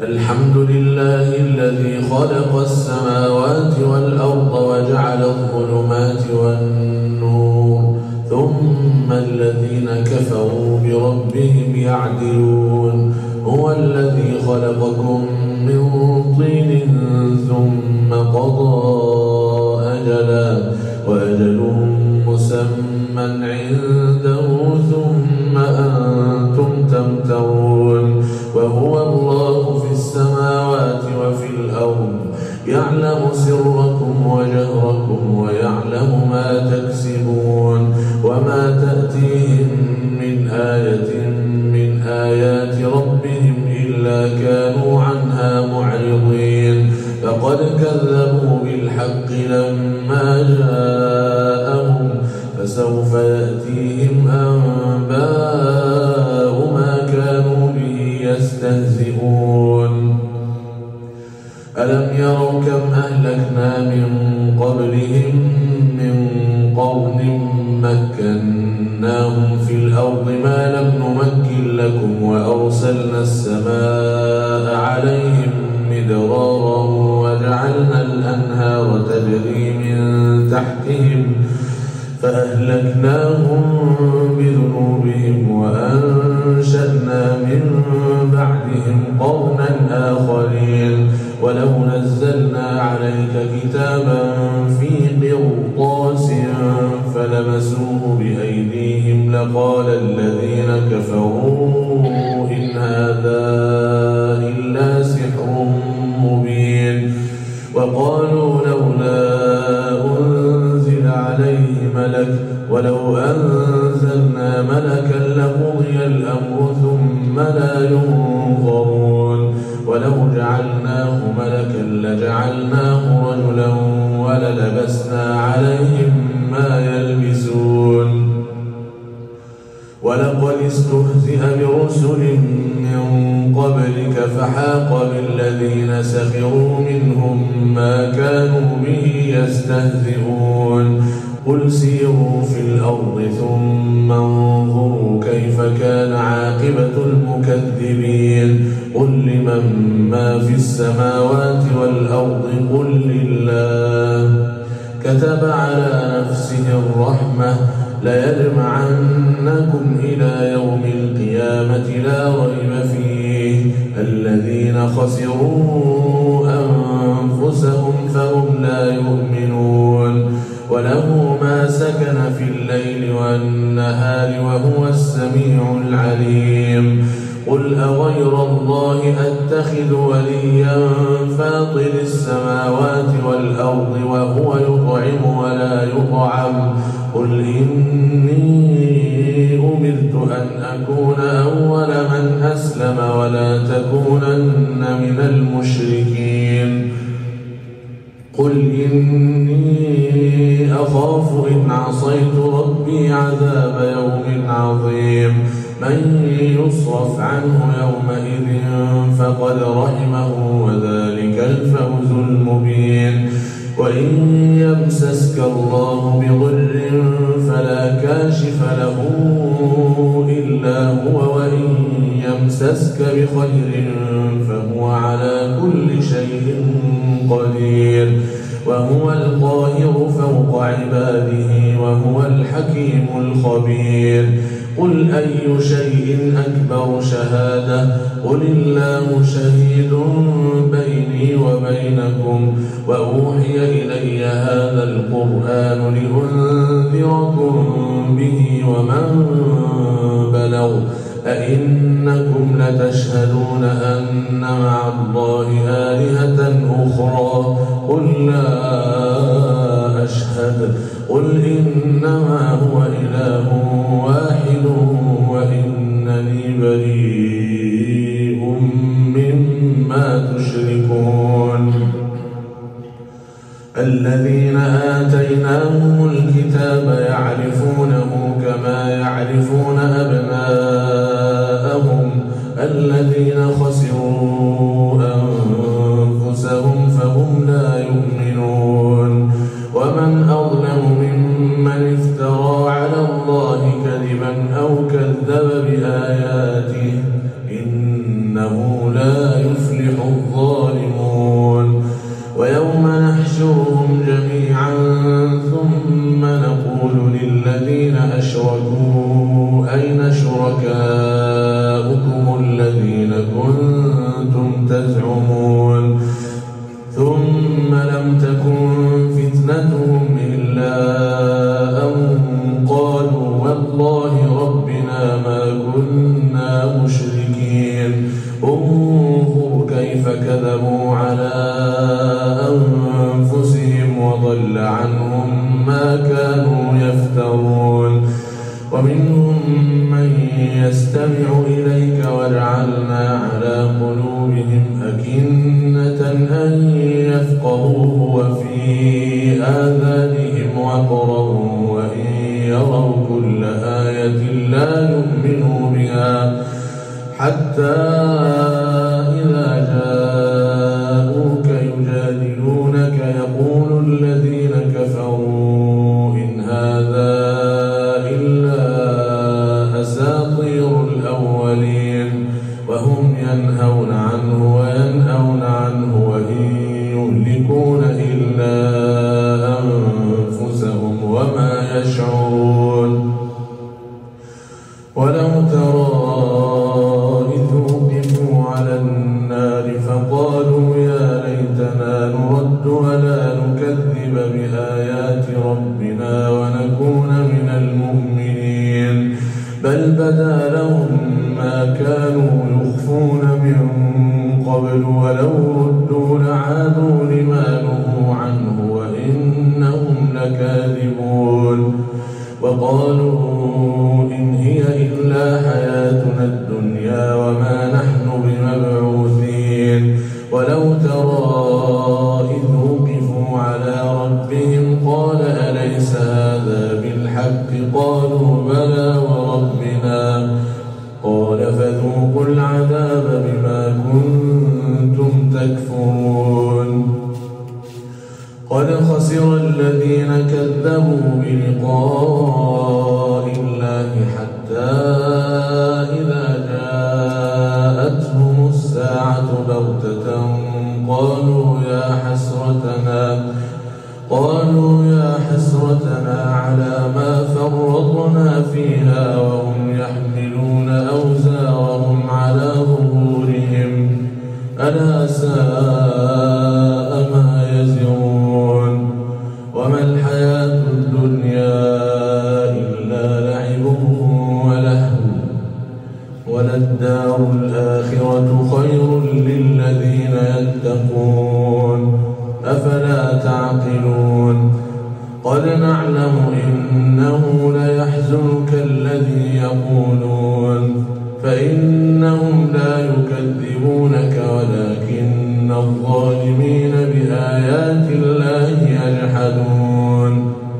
الحمد لله الذي خلق السماوات والأرض وجعل الظلمات والنور ثم الذين كفروا بربهم يعدلون هو الذي خلقكم من طين ثم قضى أجلا وأجل مسمى عنده ثم أنتم تمترون وهو الله في السماوات وفي الأرض يعلم سركم وجهركم ويعلم ما تكسبون وما تأتيهم من آية من آيات ربهم إلا كانوا عنها معرضين فقد كذبوا بالحق لما جاءهم فسوف يأتيهم أنباء ما كانوا به يستهزئون ألم يروا كم أهلكنا من قبلهم من قرن مكناهم في الأرض ما لم نمكن لكم وأرسلنا السماء عليهم مدرارا وجعلنا الأنهار تجري من تحتهم فأهلكناهم بذنوبهم وأنشأنا من بعدهم قرنا آخرين ولو نزلنا عليك كتابا في قرطاس فلمسوه بأيديهم لقال الذين كفروا إن هذا إلا سحر مبين وقالوا لولا أنزل عليه ملك ولو أنزلنا ملكا لقضي الأمر ثم لا ينظرون ولو جعلناه ملكا لجعلناه رجلا وللبسنا عليهم ما يلبسون ولقد استهزئ برسل من قبلك فحاق بالذين سخروا منهم ما كانوا به يستهزئون قل سيروا في الأرض ثم انظروا كيف كان عاقبة المكذبين قل لمن ما في السماوات والأرض قل لله كتب على نفسه الرحمة ليجمعنكم إلى يوم القيامة لا ريب فيه الذين خسروا أنفسهم فهم لا يؤمنون وله ما سكن في الليل والنهار وهو السميع العليم قل أغير الله أتخذ وليا فاطر السماوات والأرض وهو يطعم ولا يطعم قل إني أمرت أن أكون أول من أسلم ولا تكونن من المشركين قل إني أخاف إن عصيت ربي عذاب يوم عظيم من يصرف عنه يومئذ فقد رحمه وذلك الفوز المبين وإن يمسسك الله بضر فلا كاشف له إلا هو وإن يمسسك بخير فهو على كل شيء قدير وهو القاهر فوق عباده وهو الحكيم الخبير قل أي شيء أكبر شهادة قل الله شهيد بيني وبينكم وأوحي إلي هذا القرآن لأنذركم به ومن بلغ أئنكم لتشهدون أن مع الله آلهة أخرى قل لا أشهد قل إنما هو إله واحد وإنني بريء مما تشركون الذين آتيناهم الكتاب يعرفونه كما يعرفون أبناءهم الذين خسروا أنفسهم فهم لا يؤمنون ومن أظلم ممن افترى على الله كذبا أو كذب بآياته إنه لا يفلح لم تكن فتنتهم إلا أن قالوا والله ربنا ما كنا مشركين انظر كيف كذبوا على أنفسهم وضل عنهم ما كانوا يفترون ومنهم من يستمع إليك وجعلنا على قلوبهم أكنة أن يفقهوه وفي آذانهم وقرا وإن يروا كل آية لا يؤمنوا بها حتى إذا جاءوك يجادلونك يقول الذين كفروا إن هذا إلا أساطير الأولين وهم ينهون عنه وينأون عنه وإن يهلكون إلا أنفسهم وما يشعرون ولو ترى إذ وقفوا على النار فقالوا يا ليتنا نرد ولا نكذب بآيات ربنا ونكون من المؤمنين بل بدا لهم ما كانوا يخفون من قبل ولو ردوا لعادوا لما نهوا عنه وإنهم لكاذبون وقالوا إن هي إلا حياتنا الدنيا وما نحن بمبعوثين ولو ترى إذ وقفوا على ربهم قال أليس هذا بالحق قالوا بلى وربنا قال فذوقوا العذاب بما كنتم تكفرون قد خسر الذين كذبوا بلقاء الله حتى إذا جاءتهم الساعة بغتة قالوا يا حسرتنا على ما فرطنا فيها وهم يحملون أوزارهم على ظهورهم ألا ساء ما يزرون وما الحياة الدنيا إلا لعب ولهو وللدار الآخرة خير للذين يتقون أفلا تعقلون قد نعلم إنه ليحزنك الذي يقولون فإنهم لا يكذبونك ولكن الظالمين بآيات الله يجحدون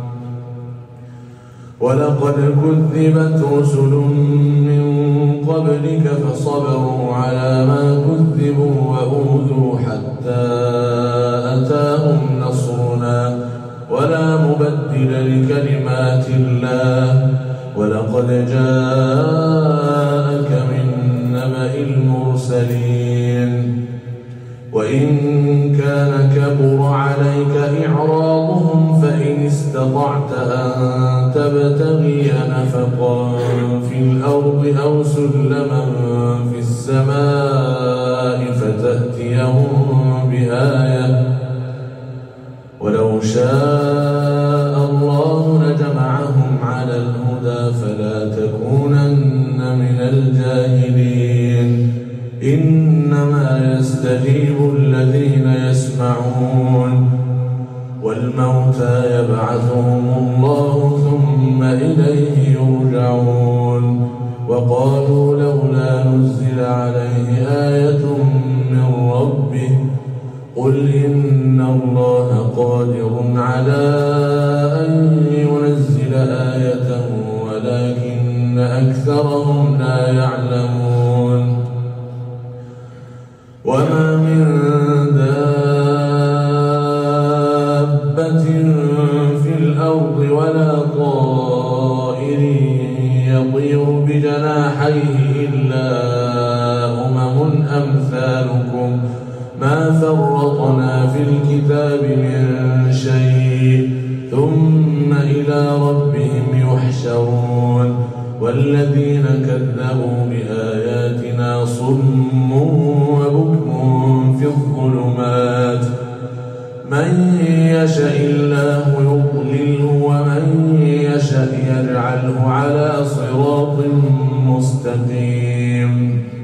ولقد كذبت رسل من قبلك فصبروا على ما كذبوا وأوذوا حتى أتاهم نصرنا ولا مبدل لكلمات الله ولقد جاءك من نبأ المرسلين وإن كان كبر عليك إعراضهم فإن استطعت أن تبتغي نفقا في الأرض أو سلما في السماء فتأتيهم بآية ولو شاء الله لجمعهم على الهدى فلا تكونن من الجاهلين إنما يستجيب الذين يسمعون والموتى يبعثهم الله ثم إليه يرجعون وقالوا لولا نزل عليه آية من ربه قل إن الله قادر على أن ينزل آية ولكن أكثرهم لا يعلمون وما من دابة في الأرض ولا طائر يطير بجناحيه إلا أمم أمثالكم ما فرطنا في الكتاب من شيء ثم إلى ربهم يحشرون والذين كذبوا بآياتنا صم وبكم في الظلمات من يشاء الله يضلله ومن يشاء يجعله على صراط مستقيم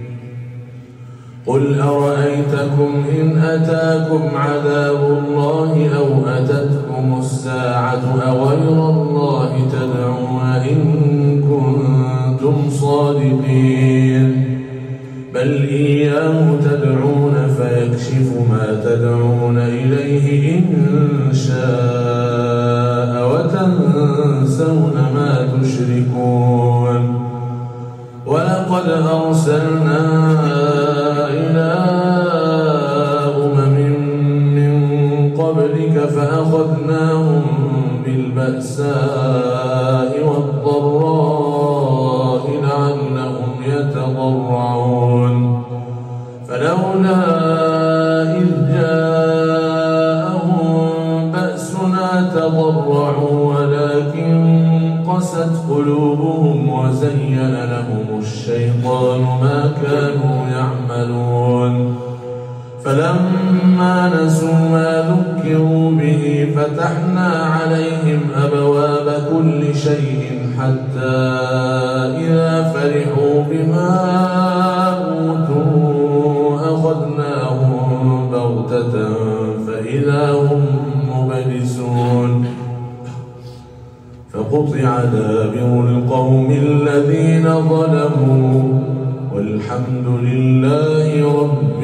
قل أرأيتكم إن أتاكم عذاب الله أو أتتكم الساعة أغير الله تدعون إن كنتم صادقين بل إياه تدعون فيكشف ما تدعون إليه إن شاء وتنسون ما تشركون ولقد أرسلنا إلى من قبلك فأخذناهم بالبأساء والضراء لعلهم يتضرعون فلولا إذ جاءهم بأسنا تضرعوا ولكن قست قلوبهم وزين لهم الشيطان ما كانوا يعملون فلما نسوا ما ذكروا به فتحنا عليهم أبواب كل شيء حتى إذا فرحوا بما أوتوا أخذناهم بغتة فإذا هم مبلسون فقطع دابر القوم الذين ظلموا والحمد لله رب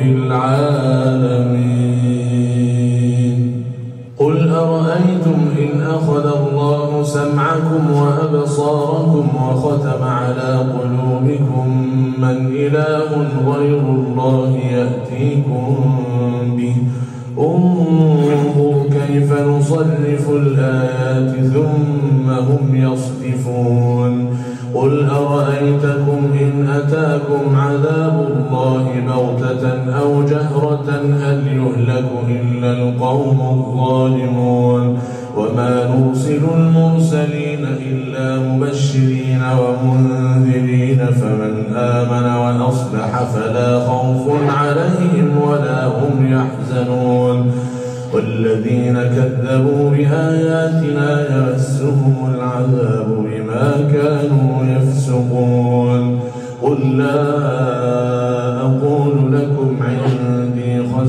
العالمين قل أرأيتم إن أخذ الله سمعكم وأبصاركم وختم على قلوبكم من إله غير الله يأتيكم به انظر كيف نصرف الآيات ثم هم يصدفون قل أرأيتكم إن أتاكم عذاب الله بغتة أو جهرة هل يهلك إلا القوم الظالمون وما نرسل المرسلين إلا مبشرين ومنذرين فمن آمن وأصلح فلا خوف عليهم ولا هم يحزنون والذين كذبوا بآياتنا يمسهم العذاب بما كانوا يفسقون قل لا أقول لكم عندي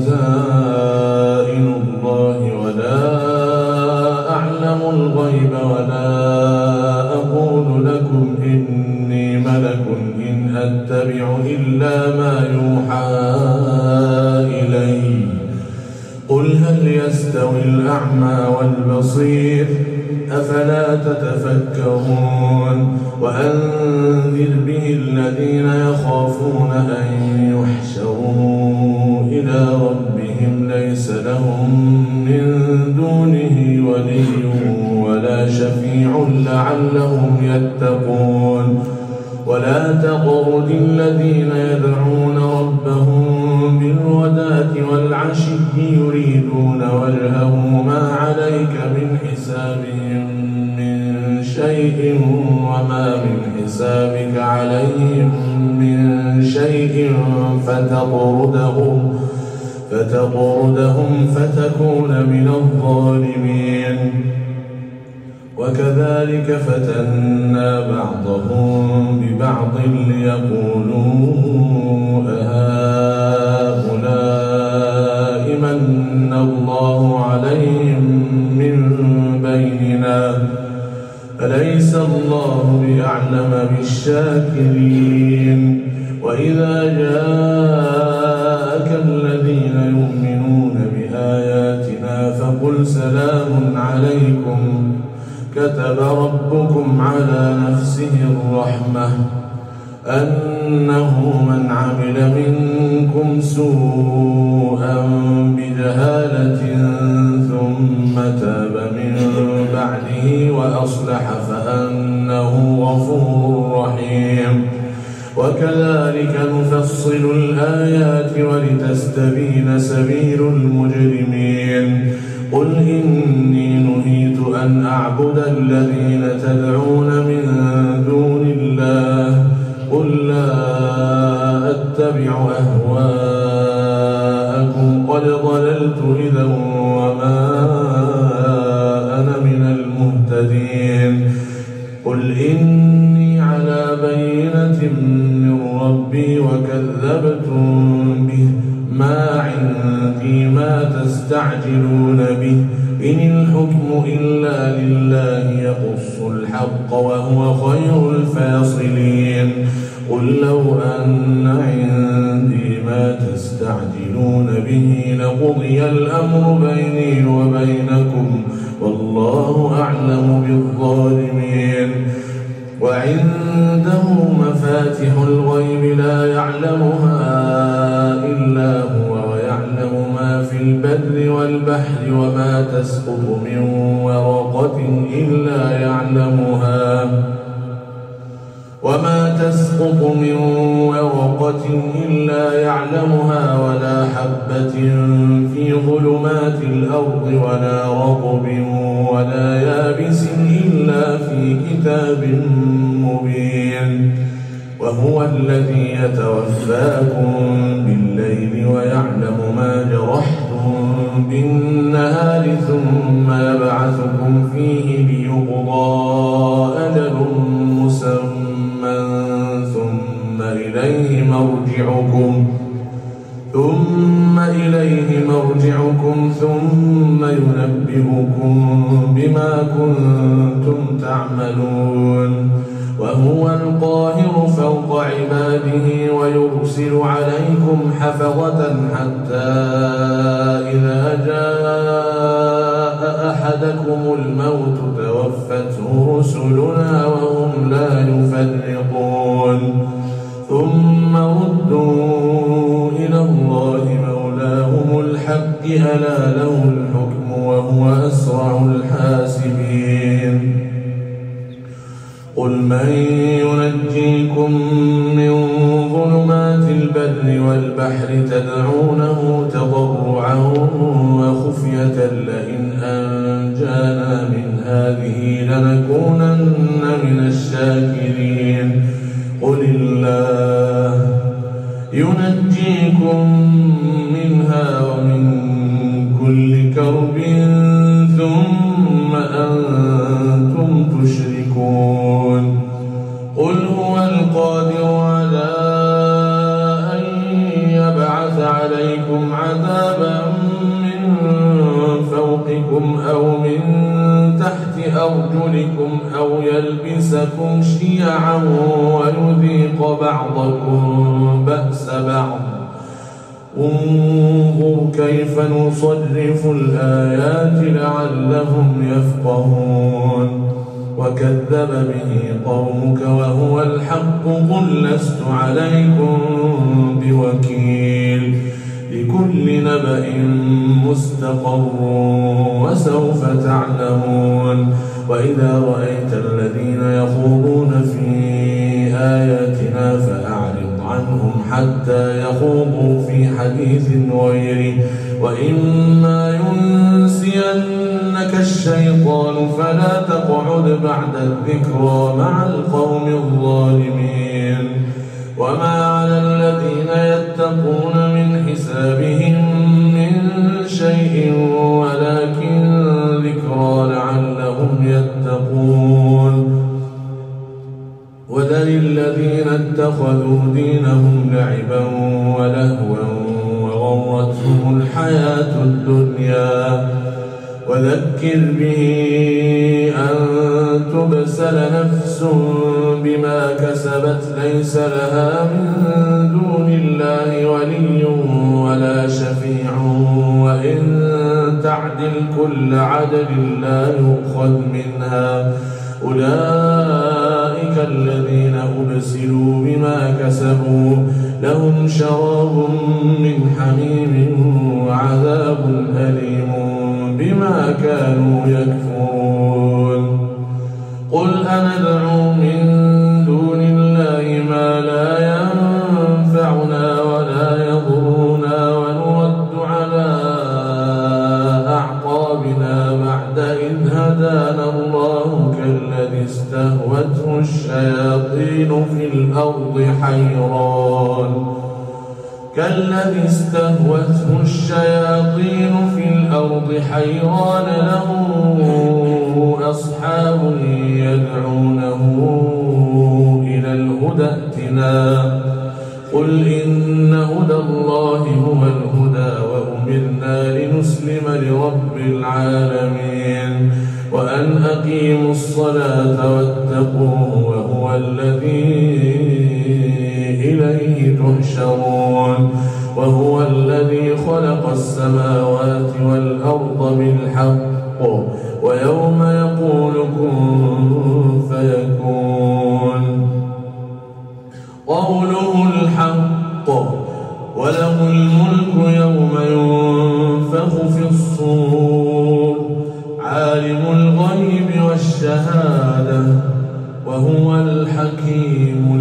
خزائن الله ولا أعلم الغيب ولا أقول لكم إني ملك إن أتبع إلا ما يوحى إلي قل هل يستوي الأعمى والبصير أفلا تتفكرون وأنذر به الذين يخافون أن يحشروا إلى ربهم ليس لهم من دونه ولي ولا شفيع لعلهم يتقون ولا تطرد الذين يدعون ربهم بالغداة والعشي يريدون وجهه ما عليك من حسابهم من شيء وما من حسابك عليهم من شيء فتطردهم فتكون من الظالمين وكذلك فتنا بعضهم ببعض ليقولوا أهؤلاء من الله عليهم من بيننا أليس الله بأعلم بالشاكرين وإذا جاءك الذين يؤمنون بآياتنا فقل سلام عليكم كتب ربكم على نفسه الرحمة أنه من عمل منكم سوءا بجهالة ثم تاب من بعده وأصلح فأنه غفور رحيم وكذلك نفصل الآيات ولتستبين سبيل المجرمين قل إني نهيت أن أعبد الذين تدعون من دون الله قل لا أتبع أهواءكم قد ضللت إذا وما ما عندي ما تستعجلون به إن الحكم إلا لله يقص الحق وهو خير الفاصلين قل لو أن عندي ما تستعجلون به لقضي الأمر بيني وبينكم والله أعلم بالظالمين وعنده مفاتح الغيب لا يعلمها إلا هو ويعلم ما في البر والبحر وما تسقط من ورقة إلا يعلمها ولا حبة في ظلمات الأرض ولا رطب ولا يابس إلا في كتاب مبين وهو الذي يتوفاكم بالليل ويعلم ما جرحتم بالنهار ثم يبعثكم فيه ليقضى أجل مسمى ثم إليه مرجعكم ثم ينبئكم بما كنتم تعملون وهو القاهر فوق عباده ويرسل عليكم حفظة حتى إذا جاء أحدكم الموت توفته رسلنا وهم لا يفرطون ثم ردوا إلى الله مولاهم الحق ألا له الحكم وهو أسرع الحاسبين قل من ينجيكم من ظلمات البر والبحر تدعونه تضرعا وخفية لئن أنجانا من هذه لنكونن من الشاكرين قل الله ينجيكم منها ومن كل كرب ثم أنتم تشركون قل هو القادر على أن يبعث عليكم عذابا من فوقكم أو من تحت أرجلكم أو يلبسكم شيعا ويذيق بعضكم بأس بعض انظر كيف نصرف الآيات لعلهم يفقهون وكذب به قومك وهو الحق قل لست عليكم بوكيل لكل نبأ مستقر وسوف تعلمون وإذا رأيت الذين يخوضون في آياتنا فأعرض عنهم حتى يخوضوا في حديث غيره وإما ينسينك الشيطان فلا تقعد بعد الذكرى مع القوم الظالمين وما على الذين يتقون من حسابهم من شيء ولكن ذكرى لعلهم يتقون وذل الذين اتخذوا دينهم لعبا ولهوا وغرتهم الحياة الدنيا وذكر به أن تبسل نفس بما كسبت ليس لها من دون الله ولي ولا شفيع وإن تعدل كل عدل لا يؤخذ منها أولئك الذين أبسلوا بما كسبوا لهم شراب من حميم وعذاب أليم بما كانوا يكفرون قل أندعو من دون الله ما لا ينفعنا ولا يضرنا ونرد على أعقابنا بعد إذ هدانا الله كالذي استهوته الشياطين في الأرض حيران له أصحاب يدعونه إلى الهدى ائتنا قل إن هدى الله هو الهدى لرب العالمين وأن أقيموا الصلاة واتقوه وهو الذي إليه تحشرون وهو الذي خلق السماوات والأرض بالحق ويوم يقول كن فيكون قوله الحق وله الملك يوم ينفخ في الصور عالم الغيب والشهادة وهو الحكيم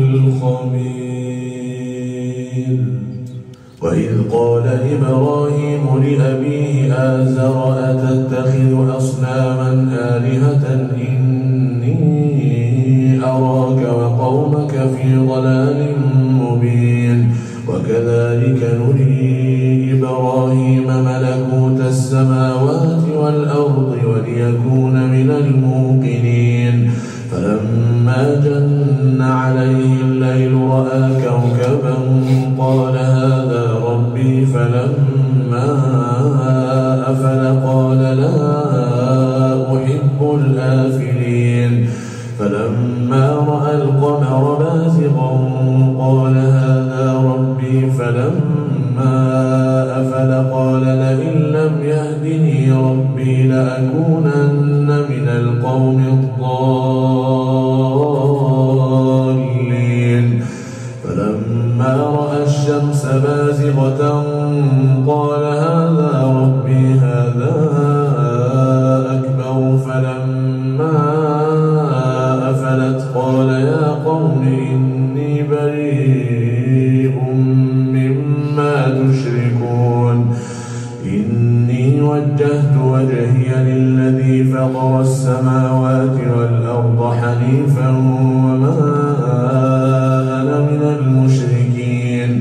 الخبير. وإذ قال إبراهيم لأبيه آزر أتتخذ أصناما آلهة إني أراك وقومك في ضلال مبين وكذلك نري إبراهيم ملكوت السماوات والأرض وليكون من الموقنين فلما جن عليه الليل رأى كوكبا قال هذا ربي فلما أفل قال لا أحب الآفلين فلما رأى القمر بازغا قال هذا ربي فلما أفل قال لئن لم يهدني ربي لأكونن من القوم الضالين فلما رأى الشمس بازغة قال هذا ربي هذا أكبر فلما أفلت قال يا قوم إني بريء مما تشركون إني وجهت وجهي للذي فطر السماوات والأرض حنيفا وما أنا من المشركين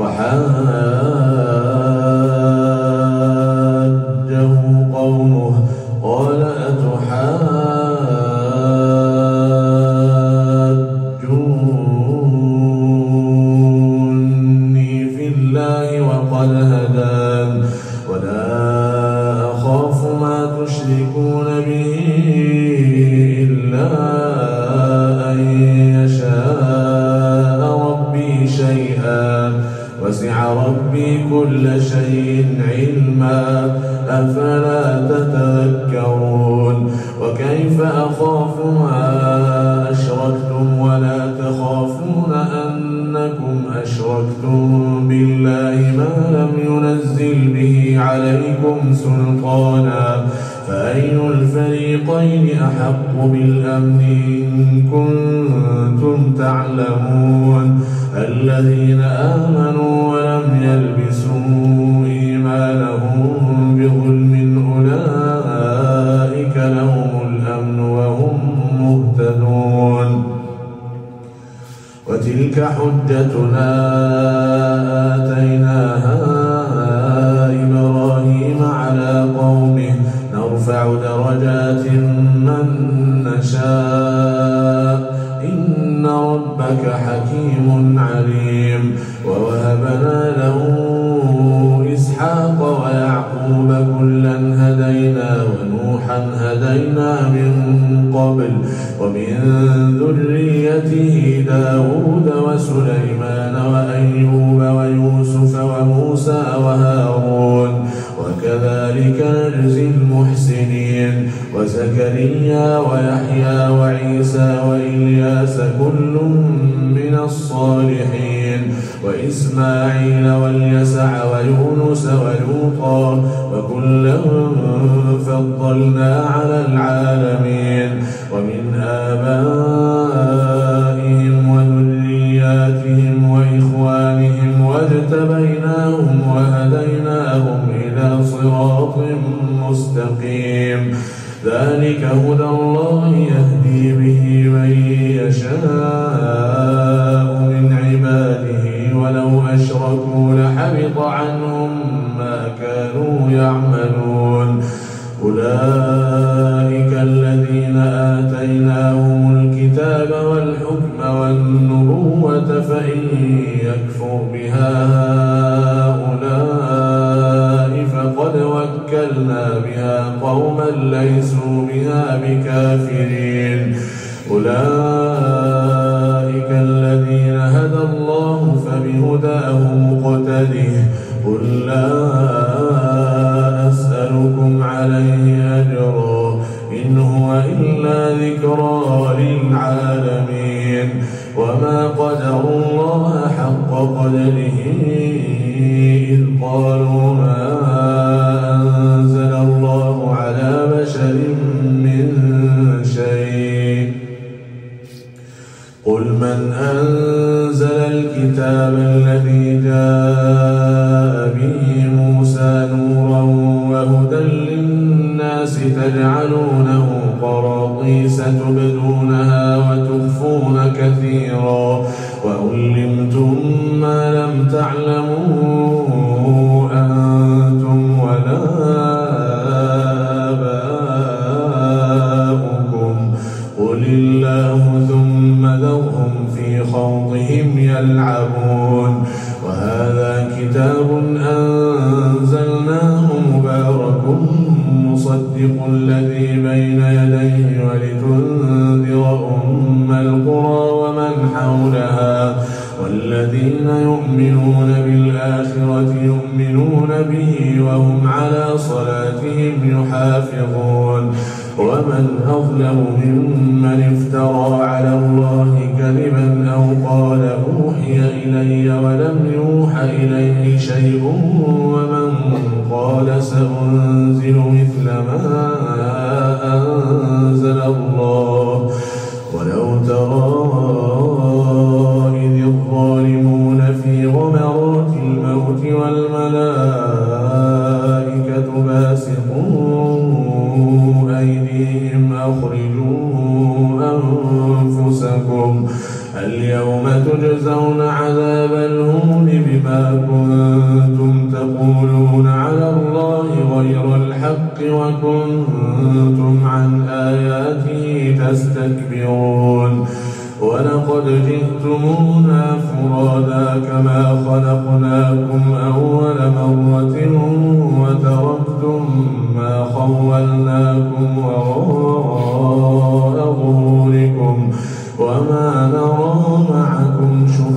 وحاجه قومه قال أتحاجوني في الله وقد هدان ولا أخاف ما تشركون به إلا أن يشاء ربي شيئا وسع ربي كل شيء علما أفلا تتذكرون وكيف أخاف ما أشركتم ولا تخافون أنكم أشركتم بالله ما لم ينزل به عليكم سلطانا فأي الفريقين أحق بالأمن إن كنتم تعلمون الذين آمنوا ولم يلبسوا إيمانهم بظلم أولئك لهم الأمن وهم مهتدون وتلك حجتنا آتيناها إبراهيم على قومه نرفع درجات من نشاء إن ربك حكيم عليم ووهبنا له إسحاق ويعقوب كلا هدينا ونوحا هدينا من قبل ومن ذريته داود وسليمان وأيوب ويوسف وموسى وهارون وكذلك نجزي المحسنين وزكريا ويحيى وعيسى وإلياس كل من الصالحين وإسماعيل واليسع ويونس ولوطا وكلا فضلنا على العالمين ومن آبائهم وذرياتهم وإخوانهم واجتبيناهم وهديناهم إلى صراط مستقيم ذلك هدى الله يهدي به من يشاء من عباده ولو أشركوا لحبط عنهم ما كانوا يعملون أولئك الذين آتيناهم الكتاب والحكم والنبوة فإن يكفر بها هؤلاء فقد وكلنا ليسوا بها بكافرين. أولئك الذين هدى الله فبهداه مقتده. قل لا أسألكم عليه أجرا إن هو إلا ذكرى للعالمين. وما قدروا الله حق قدره إذ قالوا ما أنزل الله على بشر من شيء. قل من أنزل الكتاب الذي جاء به موسى نورا وهدى للناس تجعلونه قراطيس تبدونها وتخفون كثيرا وعلمتم ما لم تعلموا أنتم ولا آباؤكم قل الله ثم ذرهم في خوضهم يلعبون. وهذا كتاب أنزلناه مبارك مصدق الذي بين يديه ولتنذر أم القرى ومن حولها والذين يؤمنون بالآخرة يؤمنون به وهم على صلاتهم يحافظون. ومن أظلم ممن افترى على الله كذبا أو قال أوحي إلي ولم يوح إليه شيء ومن قال سأنزل مثل ما أنزل الله. ولو ترى إذ الظالمون في غمرات الموت والملائكة باسطوا أيديهم أخرجوا أنفسكم اليوم تجزون عذاب الهون بما كنتم تقولون على الله غير الحق وكنتم عن آياته تستكبرون. ولقد جئتمونا فرادا كما خلقناكم أول مرة وتركتم ما خولناكم وراء ظهوركم وما نرى معكم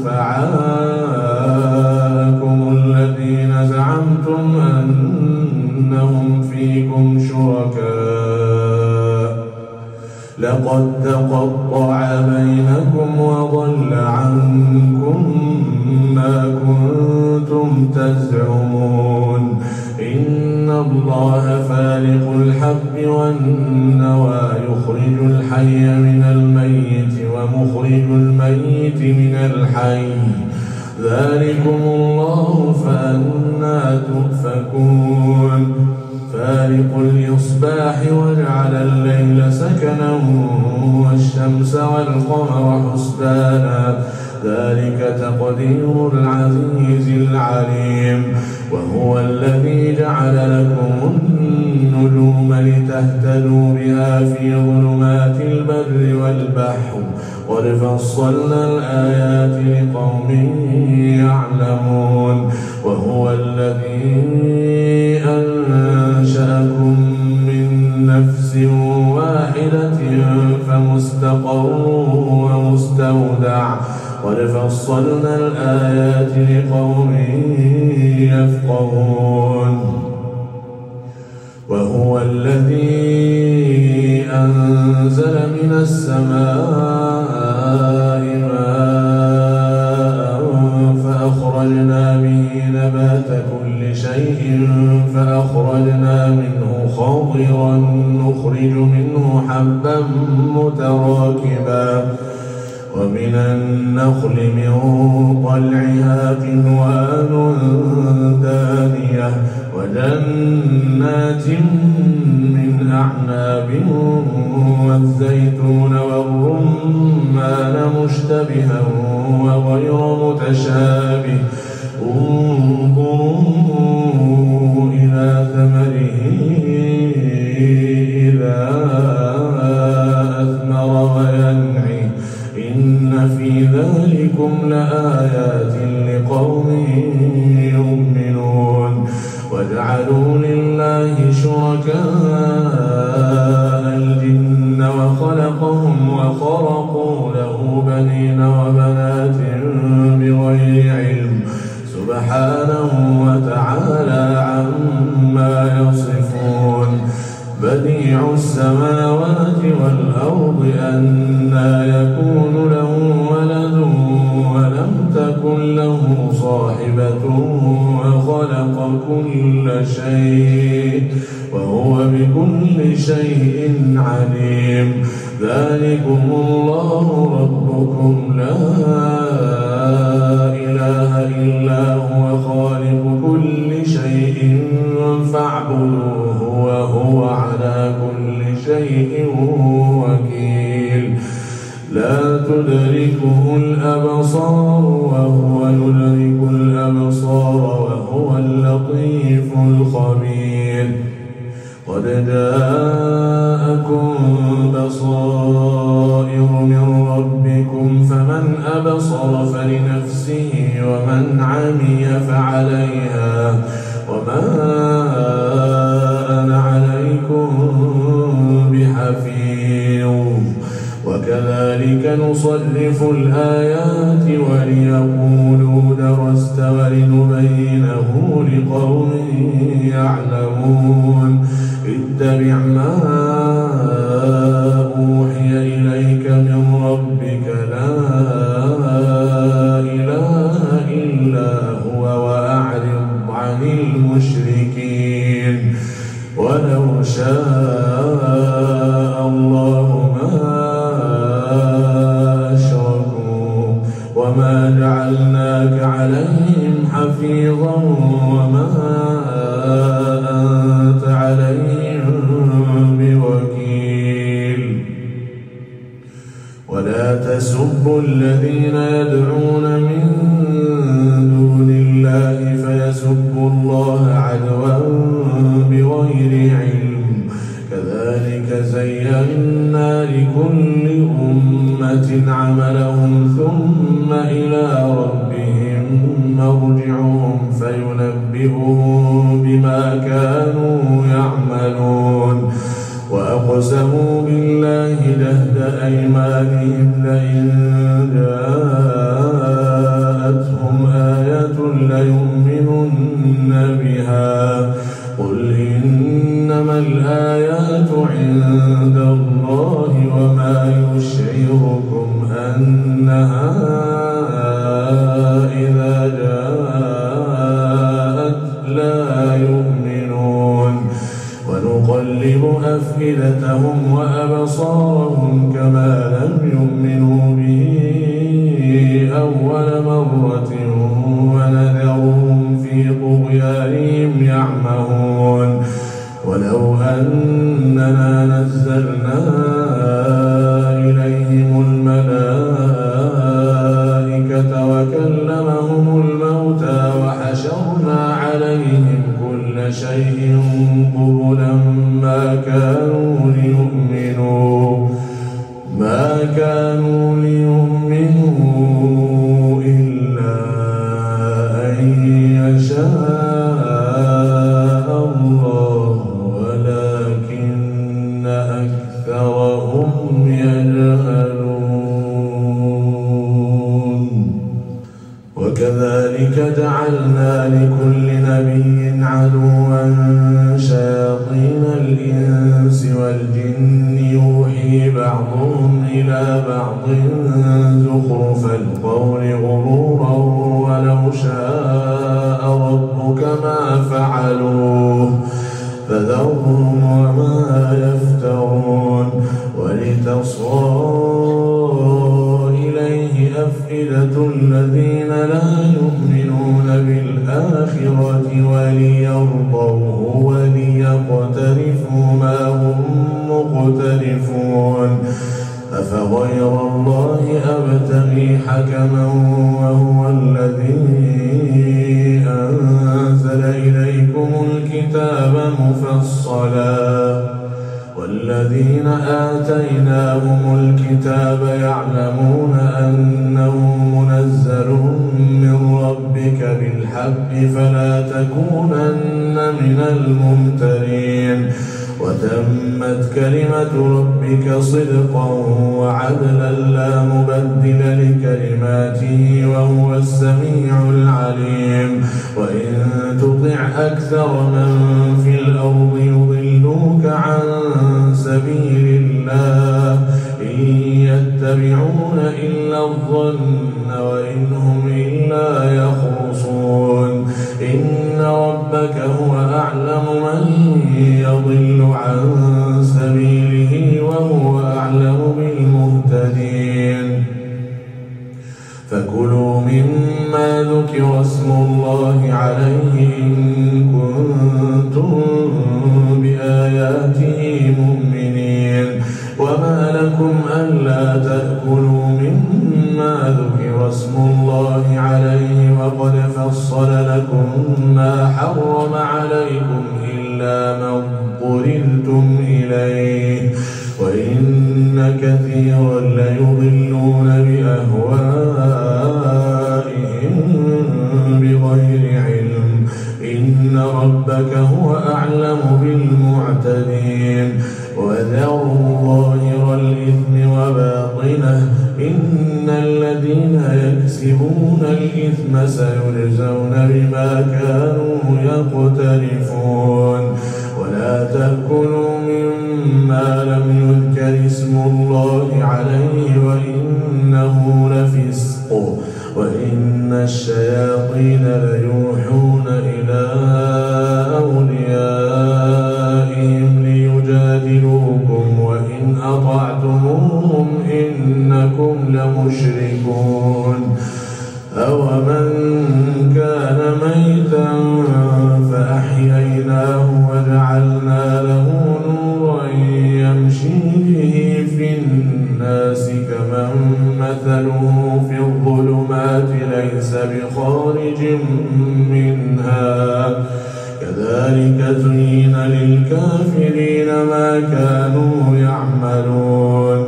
شفعاءكم الذين زعمتم أنهم فيكم شركاء لقد تقطع بينكم وضل عنكم ما كنتم تزعمون. إن الله فالق الحب والنوى يخرج الحي من الميت ومخرج الميت من الحي ذلكم الله فأنى تؤفكون. فالق الإصباح وجعل الليل سكنا والشمس والقمر حسبانا ذلك تقدير العزيز العليم. وهو الذي جعل لكم النجوم لتهتدوا بها في ظلمات البر والبحر قد فصلنا الآيات لقوم يعلمون. وهو الذي أنشأكم من نفس واحدة فمستقر ومستودع قد فصلنا الآيات لقوم يفقهون. وهو الذي أنزل من السماء ماء فأخرجنا به نبات كل شيء فأخرجنا منه خضرا نخرج منه حبا متراكبا ومن النخل من طلعها قنوان دانية وجنات من أعناب والزيتون والرمان مشتبها وغير متشابه انظروا إلى ثمره إذا أثمر وينعي إن في ذلكم لآيات لقوم يؤمنون. وجعلوا لله شركاء سبحانه وتعالى عما يصفون. بديع السماوات والأرض أنى يكون له ولد ولم تكن له صاحبة وخلق كل شيء وهو بكل شيء عليم. ذلكم الله ربكم لا إله إلا هو خالق كل شيء فاعبدوه وهو على كل شيء وكيل. لا تدركه الأبصار وهو يدرك الأبصار وهو اللطيف الخبير. قد جاءكم بصائر من ربكم فمن أبصر فلنفسه ومن عمي فعليها وما أنا عليكم بحفيظ. وكذلك نصرف الآيات وليقولوا درست ولنبينه لقوم يعلمون. اتبع ما أوحي إليك من ربك لا إله إلا هو وأعرض عن المشركين. ولو شاء الله ما أشركوا وما جعلناك عليهم حفيظا وما أنت عليهم بوكيل. ولا تسبوا الذين يدعون من دون الله فيسبوا الله عدوا بغير علم. كذلك زينا لكل أمة عملهم ثم إلى ربهم مرجعهم فينبئهم بما كانوا يعملون. وأقسموا بالله جهد أيمانهم لئن جاءتهم آية ليؤمنن بها. قل إنما الآيات عند الله وما يشعركم أنها إذا جاءت لا يؤمنون. ونقلب أفئدتهم وأبصارهم كما لم يؤمنوا به أول مرة ونذرهم في طغيانهم يعمهون. ولو أننا نزلنا إليهم الملائكة وكلمهم الموتى وحشرنا عليهم كل شيء قبلا ما كانوا ليؤمنوا إلا أن يشاء الله ولكن أكثرهم يجهلون. وكذلك جعلنا لكل نبي عدوا شياطين الإنس والجن يوحي بعضهم إلى بعض زخرف القول غرورا ولو شاء ربك ما فعلوه فذرهم وما يفترون. ولتصغى إليه أفئدة الذين لا يؤمنون بالآخرة وليرضوه وليقترفوا ما هم مقترفون. أفغير الله أبتغي حكما وهو الذي أنزل إليكم الكتاب مفصلا والذين آتيناهم الكتاب يعلمون أنه منزل من ربك بالحق فلا تكونن من الممترين. وتمت كلمة ربك صدقا وعدلا لا مبدل لكلماته وهو السميع العليم. وإن تطع أكثر من في الأرض يضلوك عن سبيل الله إن يتبعون إلا الظن وإن هم إلا يخرصون. إن ربك هو أعلم من يضل عن سبيله وهو أعلم بالمهتدين. فكلوا مما ذكر اسم الله عليه إن كنتم بآياته مؤمنين. وما لكم ألا تأكلوا مما ذكر اسم الله عليه وقد فصل لكم ما حرم عليكم إلا ما اضطررتم إليه وإن كثيرا ليضلون بأهوائهم بغير علم. إن ربك هو أعلم بالمعتدين. وذروا ظاهر الإثم وباطنه إن الذين يكسبون الإثم سيجزون بما كانوا يقترفون. ولا تأكلوا مما لم يذكر اسم الله عليه وإنه لفسق وإن الشياطين ليوحون إلى أوليائهم ليجادلوكم وإن أطعتموهم إنكم لمشركون. أومن كان ميتا فأحييناه وجعلنا له نورا يمشي به في الناس كمن مثله في الظلمات ليس بخارج منها. كذلك زين للكافرين ما كانوا يعملون.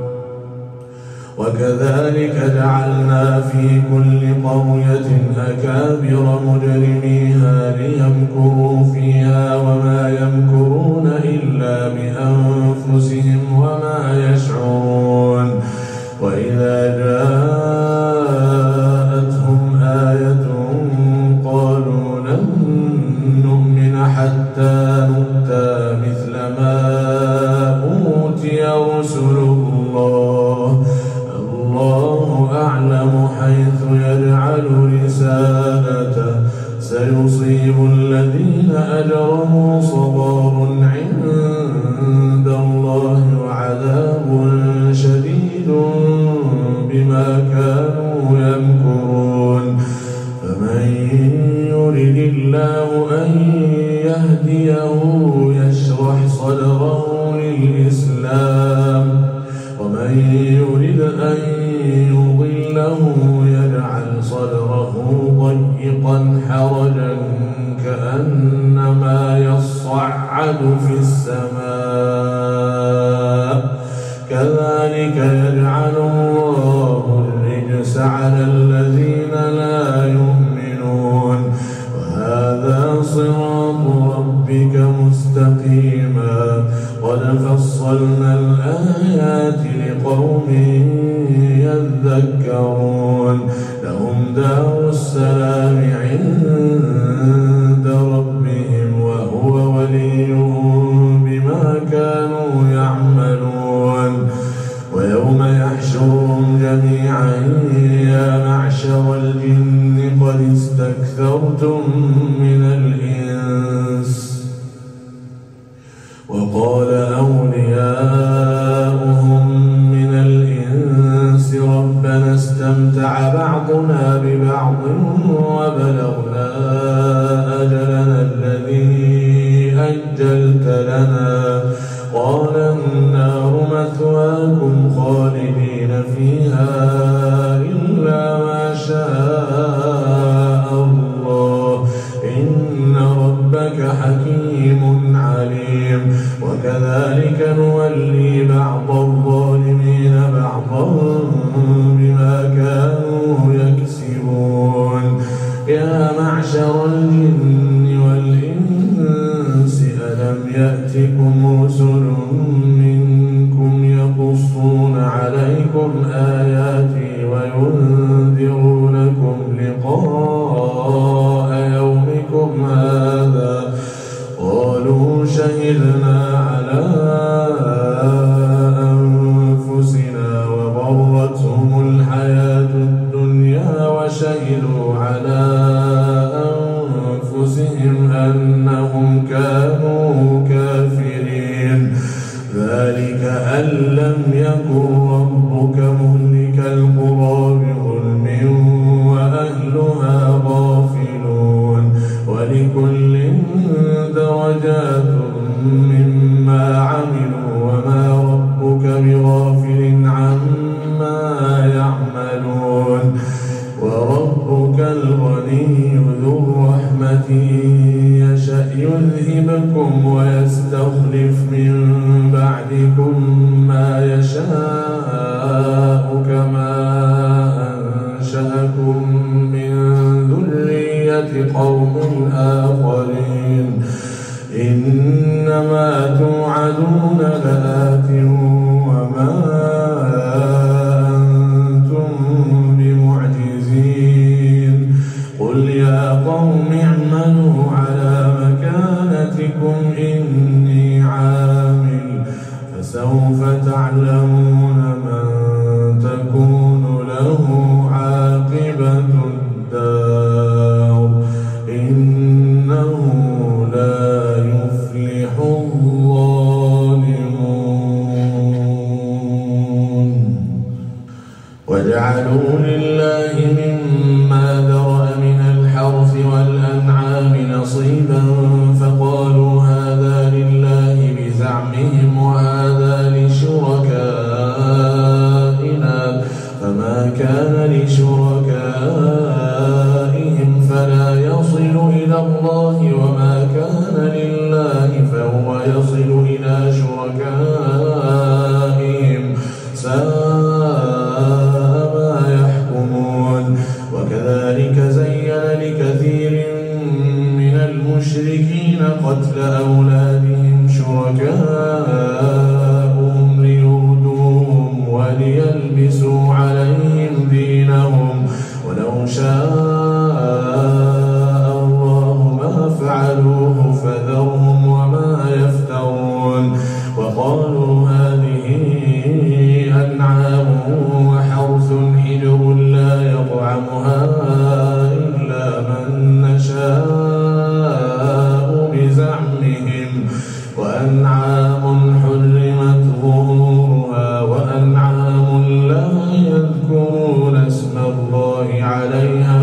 وكذلك جعلنا في كل قرية أكابر مجرميها ليمكروا فيها وما يمكرون إلا بأنفسهم وما يشعرون. وإذا جاءتهم آية قالوا لن نؤمن حتى نؤتى مثل ما أوتي رسل الله الله أعلم حيث يجعل رسالته سيصيب الذين أجرموا صغار عند الله وعذاب شديد بما كانوا يمكرون. فمن يرد الله أن يهديه يشرح صدره للإسلام ومن يرد أن يضله يجعل صدره ضيقا حرجا كأنما يصعد في السماء. كذلك يجعل الله الرجس على الذين لا يؤمنون. وهذا صراط ربك مستقيما قد فصلنا الآيات لقوم يذكرون. لهم دار السلام عند ربهم وهو وليهم بما كانوا يعملون. ويوم يحشرهم جميعا يا معشر الجن قد استكثرتم من الإنس وقال أولياؤهم من الإنس ربنا استمتع بعضنا ببعض وبلغنا أجلنا الذي أجلت لنا قال النار مثواكم خالدين فيها إلا ما شاء الله إن ربك حكيم عليم. وكذلك نولي بعض الظالمين بعضا بما كانوا يكسبون. يا معشر الجن والإنس ألم يأتكم رسل منكم يقصون عليكم آياتي وينذرونكم لقاء يومكم هذا؟ قالوا شهدنا على أنفسنا وغرتهم الحياة الدنيا وشهدوا على أنفسهم أنهم كانوا كافرين. ذلك أن لم يكن ربك مهلك القرى بظلم وأهلها غافلون ولكل درجات مما عملوا وما ربك بغافل عما يعملون. وربك الغني ذو الرحمة يشأ يذهبكم ويستخلف من بعدكم ما يشاء كما أنشأكم من ذرية قوم آخرين. إنما توعدون لآت وما أنتم بمعجزين. قل يا قوم اعملوا على مكانتكم إني عامل فسوف تعلمون من تكون له عاقبة الدار إنه لا يفلح الظالمون. وجعلوا لله مما ذرأ من الحرث والأنعام نصيبا فقالوا هذا لله بزعمهم وهذا لشركائنا فما كان لشركائهم فلا يصل إلى الله وما كان لله فهو يصل إلى شركائهم ساء ما يحكمون. وكذلك زين لكثير من المشركين قتل أولادهم شركاءهم ليردوهم وليلبسوا عليهم دينهم ولو شاء الله ما فعلوه فذرهم وما يفترون. وقالوا هذه أنعام وحرث حجر لا يطعمها إلا من نشاء بزعمهم وأنعام حرمت ظهورها وأنعام لا يذكرون اسم الله عليها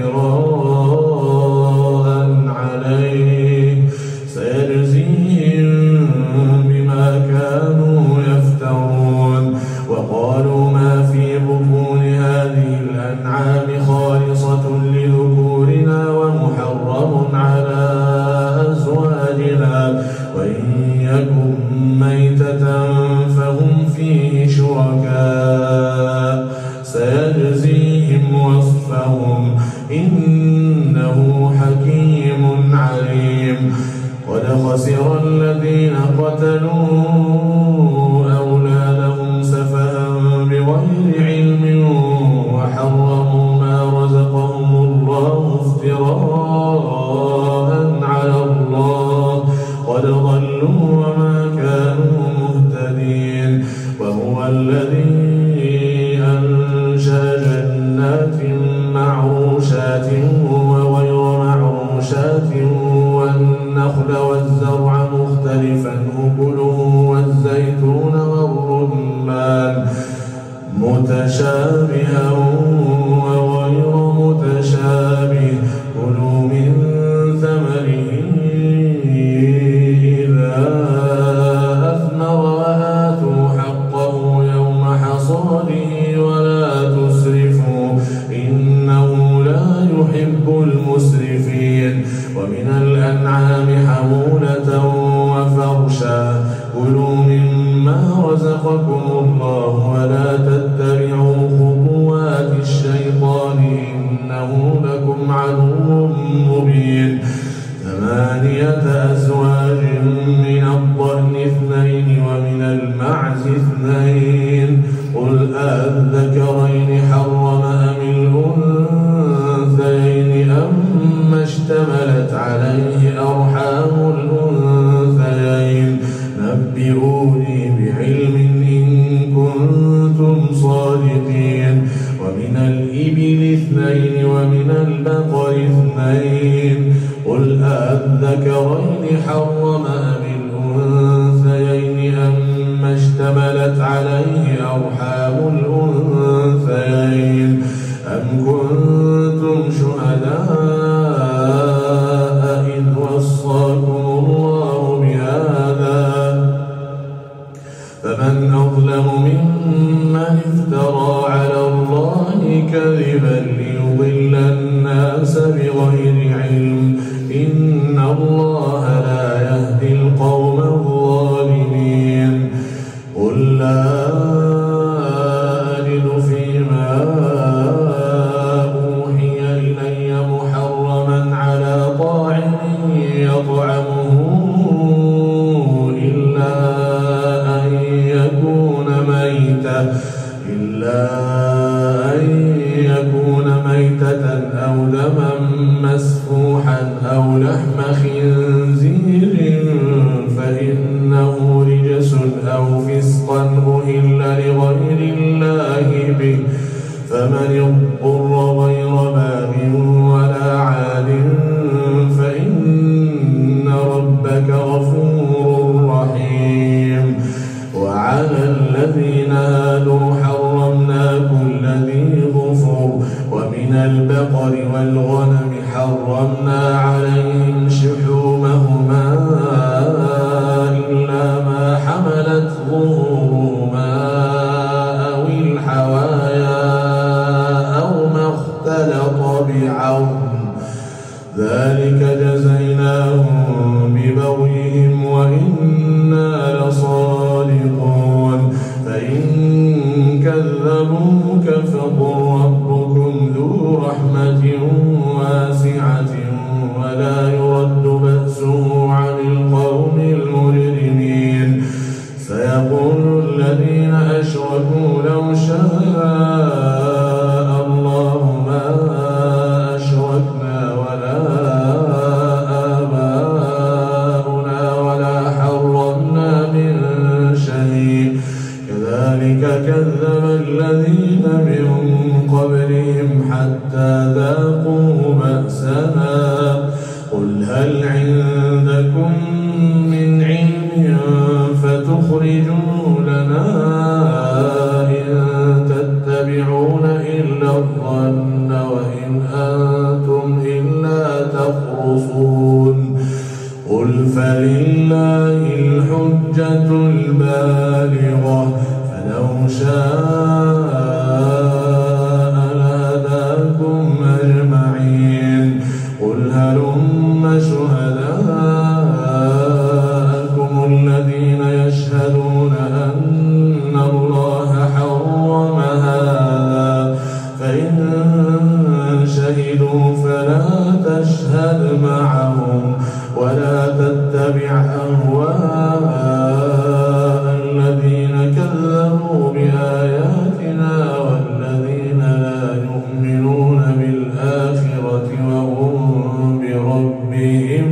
افتراء عليه سيجزيهم بما كانوا يفترون. وقالوا ما في بطون هذه الأنعام خالصة لذكورنا ومحرم على أزواجنا وإن يكن ميتة فهم فيه شركاء سيجزيهم وصفهم إنه حكيم عليم. قد خسر الذين قتلوا أولادهم سفها بغير علم وحرموا ما رزقهم الله افتراء على الله قد ضلوا وما كانوا مهتدين. وهو الذي أنشأ جنات معروشات وغير معروشات والنخل والزرع مختلفا أكله والزيتون والرمان متشابها وغير متشابه كلوا من ثمره إذا أثمر وآتوا حقه يوم حصاده ولا تسرفوا إنه لا يحب المسرفين. ومن الأنعام حمولة وفرشا كلوا مما رزقكم الله ولا تتبعوا خطوات اثنين قل أذكرين حرم أم الأنثيين أما اشتملت عليه أرحام الأنثيين نبئوني بعلم إن كنتم صادقين ومن الإبل اثنين ومن البقر اثنين قل أذكرين حرم أم الأنثيين أما اشتملت عليه أرحام الأنثيين أم كنتم شهداء إذ وصاكم الله بهذا فمن أظلم ممن افترى على الله كذبا ليضل الناس بغير علم إن الله لا يهدي القوم الظالمين قل لا أجد فيما أوحي إلي محرما على طاعم يطعمه إلا أن يكون ميتة أو دما مسفوحا أو لحم خنزير فإنه رجس أو فسقا أهل لغير الله به فمن اضطر غير باغ ولا عاد فإن ربك غفور رحيم وعلى الذين هادوا حرمنا كل ذي ظفر ومن البقر والغنم حرمنا عليهم شحومهما إلا ما حملت ظهورهما أو الحوايا أو ما اختلط بعظم ذلك جزيناهم ببغيهم وإنا لصادقون فإن كذبوك فقل ربكم ذو رحمة واسعة ولا يرد بأسه عن القوم المجرمين سيقول الذين أشركوا لو شاء الله ما أشركنا ولا آباؤنا ولا حرمنا من شيء كذلك كذب الذين من قبلهم حتى ذاقوا بأسنا قل هل عندكم من علم فتخرجوا لنا إن تتبعون إلا الظن وإن أنتم إلا تخرصون قل فلله الحجة البالغة فلو شاء لهداكم أجمعين قل هلم شهداءكم الذين يشهدون أن الله حرم هذا فإن شهدوا فلا تشهد معهم ولا تتبع أهواء الذين كذبوا بآياتنا والذين لا يؤمنون بالآخرة وهم بربهم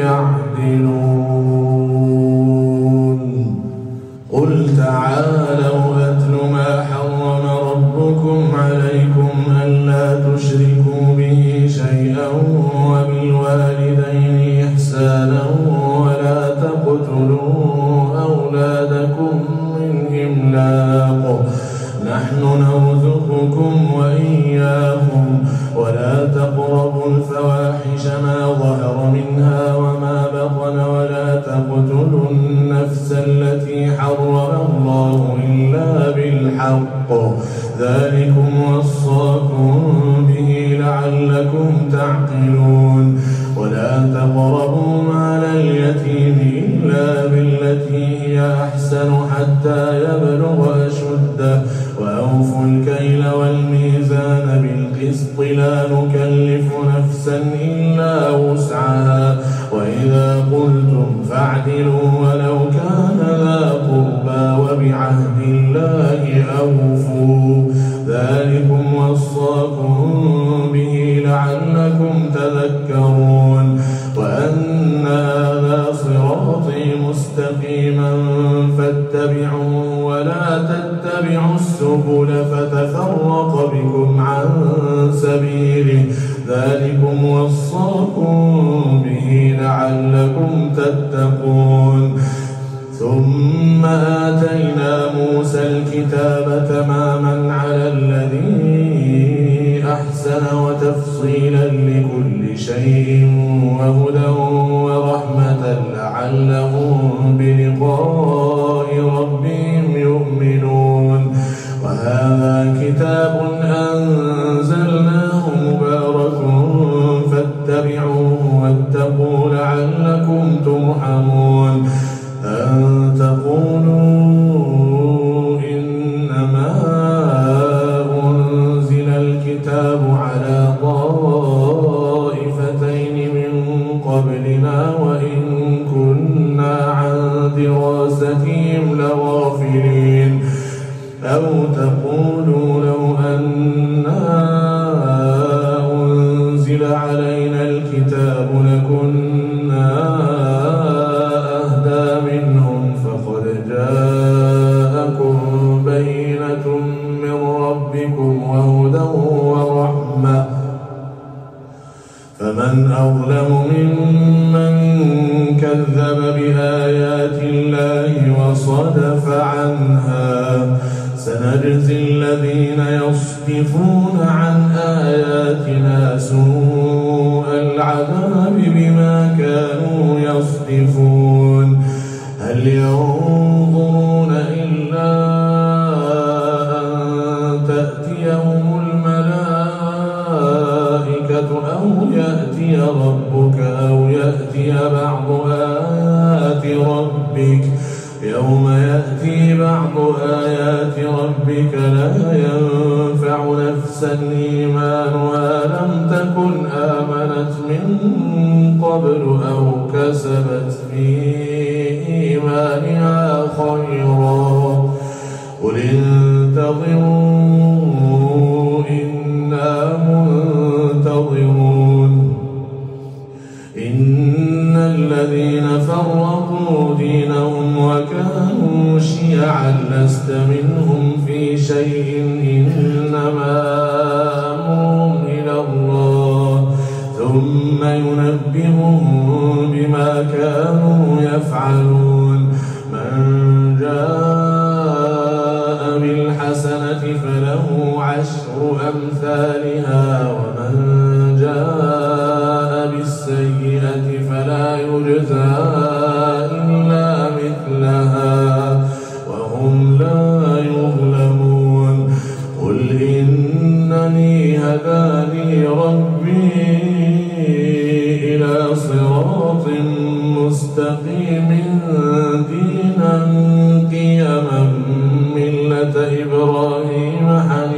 يعدلون قل تعالوا أتل ما حرم ربكم عليكم ألا تشركوا به شيئا وبالوالدين إحسانا ولا تقتلوا أولادكم من إملاق نحن نرزقكم وإياهم ولا تقربوا الفواحش ما ظهر منها وما بطن ولا تقتلوا النفس التي حرم الله إلا بالحق ذلكم وصاكم به لعلكم تعقلون ولا تقربوا مال اليتيم إلا بالتي هي أحسن حتى يبلغ أشده وأوفوا الكيل والميزان بالقسط لا نكلف نفسا إلا وسعها وإذا قلتم فاعدلوا ولو كان ذا قربى وبعهد مستقيما فاتبعوه ولا تتبعوا السبل فتفرق بكم عن سبيله ذلكم وصاكم به لعلكم تتقون. ثم آتينا موسى الكتاب تماما على الذي أحسن وتفصيلا لكل شيء وهدى ورحمة لعلهم بلقاء ربهم يؤمنون. وهذا كتاب أنزلناه مبارك فاتبعوه واتقوا لعلكم ترحمون. أن تقولوا إنما أنزل الكتاب على طائفتين من قبلنا وإن كنا عن دراستهم لغافلين. أو تقولوا لو أنا أنزل علينا الكتاب لكنا أهدى منهم فقد جاءكم بينة من ربكم وهدى ورحمة فمن أظلم ممن كذب بآيات الله وصدف عنها. سنجزي الذين يصدفون عن آياتنا سوء العذاب بما كانوا يصدفون. هل ينظرون إلا أن تأتيهم الملائكة أو يأتي ربك أو يأتي بعض آيات ربك يوم يأتي بعض آيات ربك لا ينفع نفسا إيمانها لم تكن آمنت من قبل أو كسبت في إيمانها خيرا. قل انتظروا إنا منتظرون. إن الذين فرقوا دينهم وكانوا شيعا لست منهم في شيء إنما أمرهم إلى الله ثم ينبئهم بما كانوا يفعلون. من جاء بالحسنة فله عشر أمثالها ومن جاء بالسيئة فلا يجزى إلا مثلها وهم لا يظلمون. قل إنني هداني ربي إلى صراط مستقيم دينا قيما ملة إبراهيم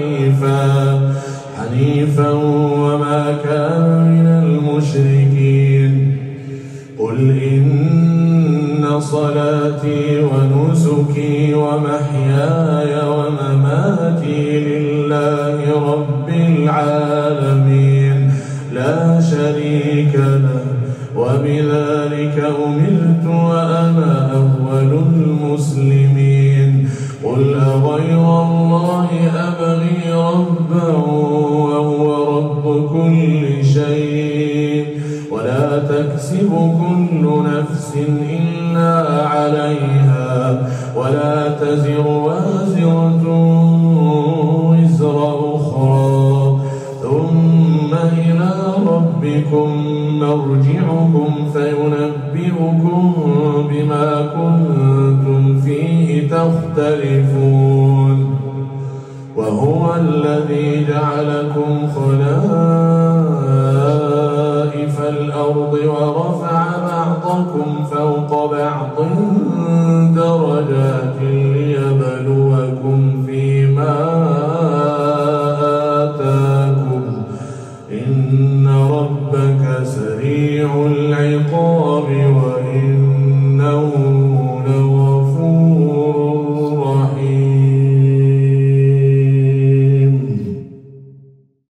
حنيفا وما كان من المشركين. قل إن صلاتي ونسكي ومحياي ومماتي لله رب العالمين لا شريك له وبذلك أمرت وأنا أول المسلمين. قل أغير الله أبغي ربا وهو رب كل شيء ولا تكسب كل نفس إلا عليها ولا تزر وازرة وزر أخرى ثم إلى ربكم مرجعكم فينبئكم بما كنتم فيه تختلفون. وهو الذي جعلكم خلائف الأرض ورفع بعضكم فوق بعض درجات ليبلوكم فيما آتاكم إن ربك سريع العقاب وإن